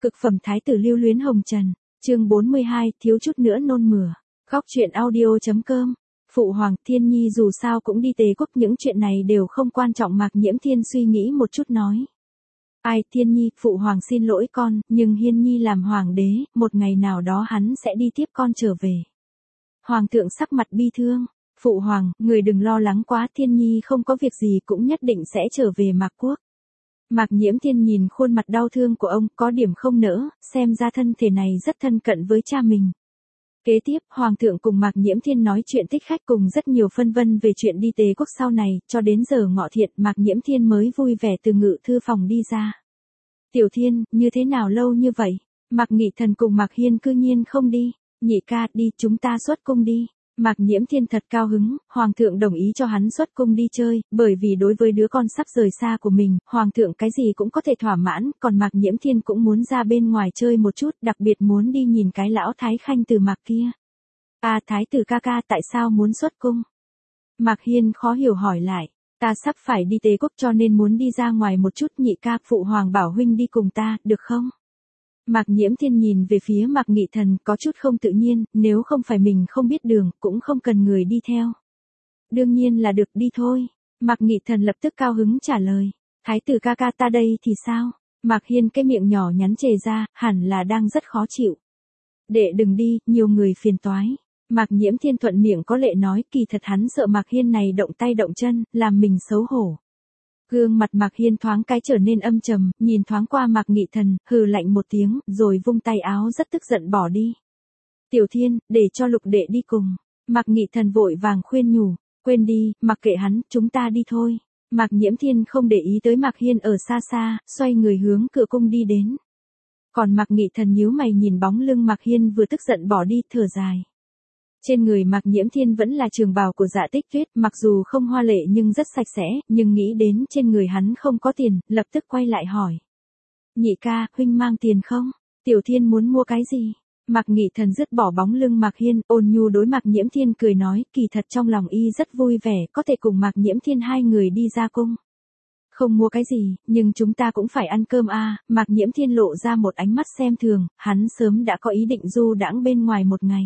Cực phẩm thái tử lưu luyến hồng trần, chương 42, thiếu chút nữa nôn mửa. Góc truyện audio.com. Phụ hoàng, Thiên Nhi dù sao cũng đi Tề quốc, những chuyện này đều không quan trọng. Mạc Nhiễm Thiên suy nghĩ một chút nói. Ai, Thiên Nhi, phụ hoàng xin lỗi con, nhưng Hiên Nhi làm hoàng đế, một ngày nào đó hắn sẽ đi tiếp con trở về. Hoàng thượng sắc mặt bi thương. Phụ hoàng, người đừng lo lắng quá, Thiên Nhi không có việc gì cũng nhất định sẽ trở về Mạc quốc. Mạc Nhiễm Thiên nhìn khuôn mặt đau thương của ông, có điểm không nỡ, xem ra thân thể này rất thân cận với cha mình. Kế tiếp, Hoàng thượng cùng Mạc Nhiễm Thiên nói chuyện thích khách cùng rất nhiều phân vân về chuyện đi Tề quốc sau này, cho đến giờ ngọ thiện Mạc Nhiễm Thiên mới vui vẻ từ ngự thư phòng đi ra. Tiểu Thiên, như thế nào lâu như vậy? Mạc Nghị Thần cùng Mạc Hiên cư nhiên không đi. Nhị ca, đi, chúng ta xuất cung đi. Mạc Nhiễm Thiên thật cao hứng, Hoàng thượng đồng ý cho hắn xuất cung đi chơi, bởi vì đối với đứa con sắp rời xa của mình, Hoàng thượng cái gì cũng có thể thỏa mãn, còn Mạc Nhiễm Thiên cũng muốn ra bên ngoài chơi một chút, đặc biệt muốn đi nhìn cái lão Thái Khanh từ Mạc kia. À, Thái tử ca ca tại sao muốn xuất cung? Mạc Hiên khó hiểu hỏi lại, ta sắp phải đi Tề quốc cho nên muốn đi ra ngoài một chút. Nhị ca, phụ hoàng bảo huynh đi cùng ta, được không? Mạc Nhiễm Thiên nhìn về phía Mạc Nghị Thần có chút không tự nhiên, nếu không phải mình không biết đường, cũng không cần người đi theo. Đương nhiên là được, đi thôi. Mạc Nghị Thần lập tức cao hứng trả lời. Thái tử ca ca ta đây thì sao? Mạc Hiên cái miệng nhỏ nhắn chề ra, hẳn là đang rất khó chịu. Đệ đừng đi, nhiều người phiền toái. Mạc Nhiễm Thiên thuận miệng có lệ nói, kỳ thật hắn sợ Mạc Hiên này động tay động chân, làm mình xấu hổ. Gương mặt Mạc Hiên thoáng cái trở nên âm trầm, nhìn thoáng qua Mạc Nghị Thần, hừ lạnh một tiếng, rồi vung tay áo rất tức giận bỏ đi. Tiểu Thiên, để cho Lục đệ đi cùng. Mạc Nghị Thần vội vàng khuyên nhủ, quên đi, mặc kệ hắn, chúng ta đi thôi. Mạc Nhiễm Thiên không để ý tới Mạc Hiên ở xa xa, xoay người hướng cửa cung đi đến. Còn Mạc Nghị Thần nhíu mày nhìn bóng lưng Mạc Hiên vừa tức giận bỏ đi, thở dài. Trên người Mạc Nhiễm Thiên vẫn là trường bào của Dạ Tích Tuyết, mặc dù không hoa lệ nhưng rất sạch sẽ, nhưng nghĩ đến trên người hắn không có tiền, lập tức quay lại hỏi. Nhị ca, huynh mang tiền không? Tiểu Thiên muốn mua cái gì? Mạc Nghị Thần dứt bỏ bóng lưng Mạc Hiên, ôn nhu đối Mạc Nhiễm Thiên cười nói, kỳ thật trong lòng y rất vui vẻ, có thể cùng Mạc Nhiễm Thiên hai người đi ra cung. Không mua cái gì, nhưng chúng ta cũng phải ăn cơm à. Mạc Nhiễm Thiên lộ ra một ánh mắt xem thường, hắn sớm đã có ý định du đãng bên ngoài một ngày.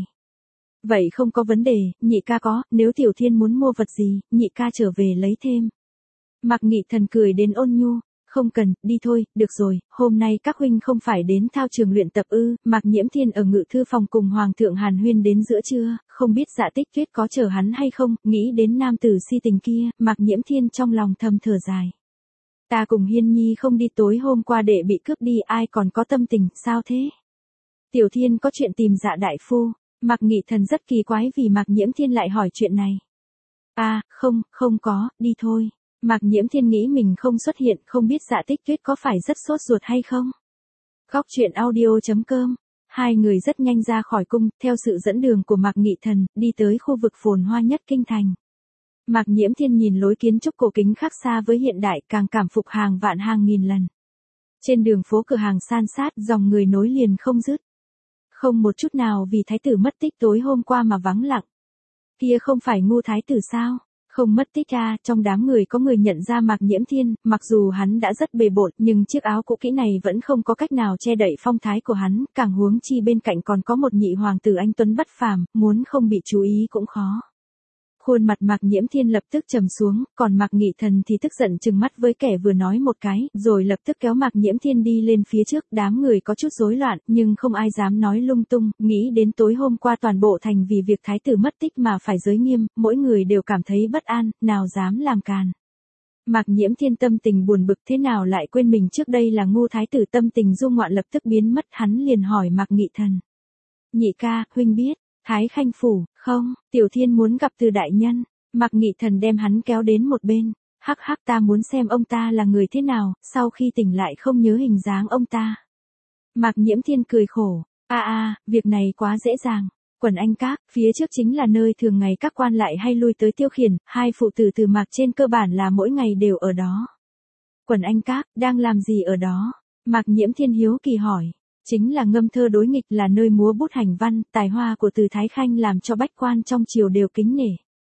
Vậy không có vấn đề, nhị ca có, nếu Tiểu Thiên muốn mua vật gì, nhị ca trở về lấy thêm. Mạc Nghị Thần cười đến ôn nhu, không cần, đi thôi, được rồi, hôm nay các huynh không phải đến thao trường luyện tập ư? Mạc Nhiễm Thiên ở ngự thư phòng cùng Hoàng thượng hàn huyên đến giữa trưa, không biết Dạ Tích Tuyết có chờ hắn hay không, nghĩ đến nam tử si tình kia, Mạc Nhiễm Thiên trong lòng thầm thở dài. Ta cùng Hiên Nhi không đi, tối hôm qua đệ bị cướp đi, ai còn có tâm tình, sao thế? Tiểu Thiên có chuyện tìm Dạ đại phu. Mạc Nghị Thần rất kỳ quái vì Mạc Nhiễm Thiên lại hỏi chuyện này. À, không có, đi thôi. Mạc Nhiễm Thiên nghĩ mình không xuất hiện, không biết Dạ Tích Tuyết có phải rất sốt ruột hay không. Góc truyện audio.com. Hai người rất nhanh ra khỏi cung, theo sự dẫn đường của Mạc Nghị Thần, đi tới khu vực phồn hoa nhất kinh thành. Mạc Nhiễm Thiên nhìn lối kiến trúc cổ kính khác xa với hiện đại, càng cảm phục hàng vạn hàng nghìn lần. Trên đường phố cửa hàng san sát, dòng người nối liền không dứt. Không một chút nào vì thái tử mất tích tối hôm qua mà vắng lặng. Kia không phải Ngô thái tử sao? Không mất tích à? Trong đám người có người nhận ra Mạc Nhiễm Thiên, mặc dù hắn đã rất bề bộn, nhưng chiếc áo cũ kỹ này vẫn không có cách nào che đậy phong thái của hắn, càng huống chi bên cạnh còn có một nhị hoàng tử anh tuấn bất phàm, muốn không bị chú ý cũng khó. Khuôn mặt Mạc Nhiễm Thiên lập tức trầm xuống, còn Mạc Nghị Thần thì tức giận trừng mắt với kẻ vừa nói một cái, rồi lập tức kéo Mạc Nhiễm Thiên đi lên phía trước. Đám người có chút rối loạn, nhưng không ai dám nói lung tung, nghĩ đến tối hôm qua toàn bộ thành vì việc thái tử mất tích mà phải giới nghiêm, mỗi người đều cảm thấy bất an, nào dám làm càn. Mạc Nhiễm Thiên tâm tình buồn bực, thế nào lại quên mình trước đây là Ngô thái tử, tâm tình du ngoạn lập tức biến mất, hắn liền hỏi Mạc Nghị Thần. Nhị ca, huynh biết Thái Khanh phủ, không? Tiểu Thiên muốn gặp Từ đại nhân. Mạc Nghị Thần đem hắn kéo đến một bên. Hắc hắc, ta muốn xem ông ta là người thế nào, sau khi tỉnh lại không nhớ hình dáng ông ta. Mạc Nhiễm Thiên cười khổ. Việc này quá dễ dàng. Quần Anh Các, phía trước chính là nơi thường ngày các quan lại hay lui tới tiêu khiển, hai phụ tử Từ Mạc trên cơ bản là mỗi ngày đều ở đó. Quần Anh Các, đang làm gì ở đó? Mạc Nhiễm Thiên hiếu kỳ hỏi. Chính là ngâm thơ đối nghịch, là nơi múa bút hành văn, tài hoa của Từ Thái Khanh làm cho bách quan trong triều đều kính nể.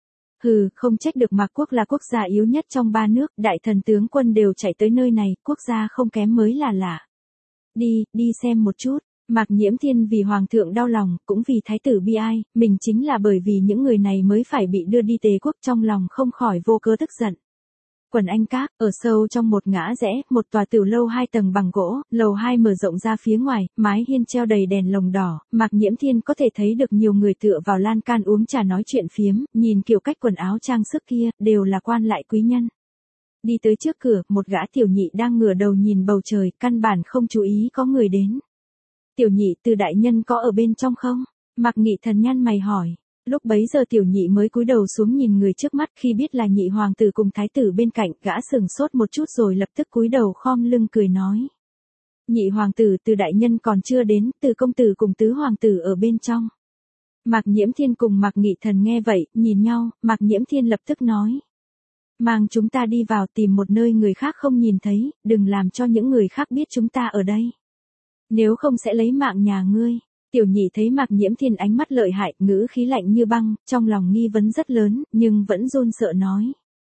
Hừ, không trách được, Mạc quốc là quốc gia yếu nhất trong ba nước, đại thần tướng quân đều chạy tới nơi này, quốc gia không kém mới là lạ. Đi xem một chút. Mạc Nhiễm Thiên vì hoàng thượng đau lòng, cũng vì thái tử bi ai, mình chính là bởi vì những người này mới phải bị đưa đi Tề quốc, trong lòng không khỏi vô cớ tức giận. Quần Anh Các, ở sâu trong một ngã rẽ, một tòa tiểu lâu 2 tầng bằng gỗ, lầu 2 mở rộng ra phía ngoài, mái hiên treo đầy đèn lồng đỏ, Mạc Nhiễm Thiên có thể thấy được nhiều người tựa vào lan can uống trà nói chuyện phiếm, nhìn kiểu cách quần áo trang sức kia, đều là quan lại quý nhân. Đi tới trước cửa, một gã tiểu nhị đang ngửa đầu nhìn bầu trời, căn bản không chú ý có người đến. Tiểu nhị, Từ đại nhân có ở bên trong không? Mạc Nghị Thần nhăn mày hỏi. Lúc bấy giờ tiểu nhị mới cúi đầu xuống nhìn người trước mắt, khi biết là nhị hoàng tử cùng thái tử bên cạnh, gã sừng sốt một chút rồi lập tức cúi đầu khom lưng cười nói. Nhị hoàng tử, Từ đại nhân còn chưa đến, Từ công tử cùng tứ hoàng tử ở bên trong. Mạc Nhiễm Thiên cùng Mạc Nghị Thần nghe vậy, nhìn nhau, Mạc Nhiễm Thiên lập tức nói. Mang chúng ta đi vào, tìm một nơi người khác không nhìn thấy, đừng làm cho những người khác biết chúng ta ở đây. Nếu không sẽ lấy mạng nhà ngươi. Tiểu nhị thấy Mạc Nhiễm Thiên ánh mắt lợi hại, ngữ khí lạnh như băng, trong lòng nghi vấn rất lớn, nhưng vẫn run sợ nói.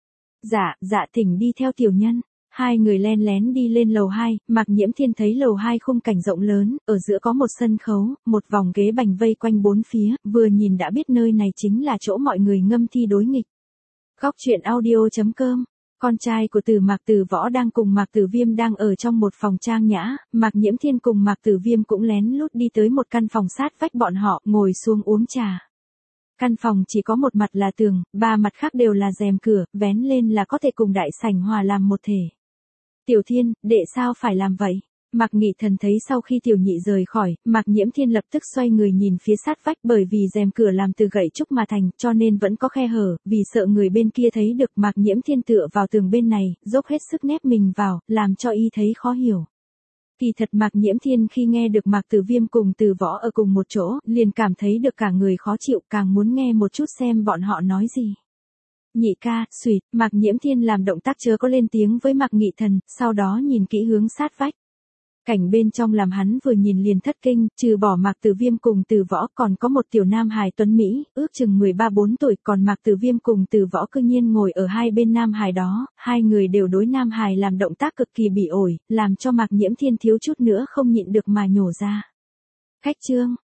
Dạ thỉnh đi theo tiểu nhân. Hai người len lén đi lên lầu 2, Mạc Nhiễm Thiên thấy lầu 2 khung cảnh rộng lớn, ở giữa có một sân khấu, một vòng ghế bành vây quanh bốn phía, vừa nhìn đã biết nơi này chính là chỗ mọi người ngâm thi đối nghịch. Góc truyện audio.com. Con trai của Mạc Tử Võ đang cùng Mạc Tử Viêm đang ở trong một phòng trang nhã, Mạc Nhiễm Thiên cùng Mạc Tử Viêm cũng lén lút đi tới một căn phòng sát vách bọn họ, ngồi xuống uống trà. Căn phòng chỉ có một mặt là tường, ba mặt khác đều là rèm cửa, vén lên là có thể cùng đại sảnh hòa làm một thể. Tiểu Thiên, đệ sao phải làm vậy? Mạc Nghị Thần thấy sau khi tiểu nhị rời khỏi, Mạc Nhiễm Thiên lập tức xoay người nhìn phía sát vách, bởi vì rèm cửa làm từ gậy trúc mà thành, cho nên vẫn có khe hở, vì sợ người bên kia thấy được. Mạc Nhiễm Thiên tựa vào tường bên này, dốc hết sức nép mình vào, làm cho y thấy khó hiểu. Kỳ thật Mạc Nhiễm Thiên khi nghe được Mạc Tử Viêm cùng Từ Võ ở cùng một chỗ, liền cảm thấy được cả người khó chịu, càng muốn nghe một chút xem bọn họ nói gì. Nhị ca, xùyt, Mạc Nhiễm Thiên làm động tác chớ có lên tiếng với Mạc Nghị Thần, sau đó nhìn kỹ hướng sát vách. Cảnh bên trong làm hắn vừa nhìn liền thất kinh, trừ bỏ Mạc Tử Viêm cùng Từ Võ còn có một tiểu nam hài tuấn Mỹ, ước chừng 13-14 tuổi, còn Mạc Tử Viêm cùng Từ Võ cư nhiên ngồi ở hai bên nam hài đó, hai người đều đối nam hài làm động tác cực kỳ bỉ ổi, làm cho Mạc Nhiễm Thiên thiếu chút nữa không nhịn được mà nhổ ra. Khách trương,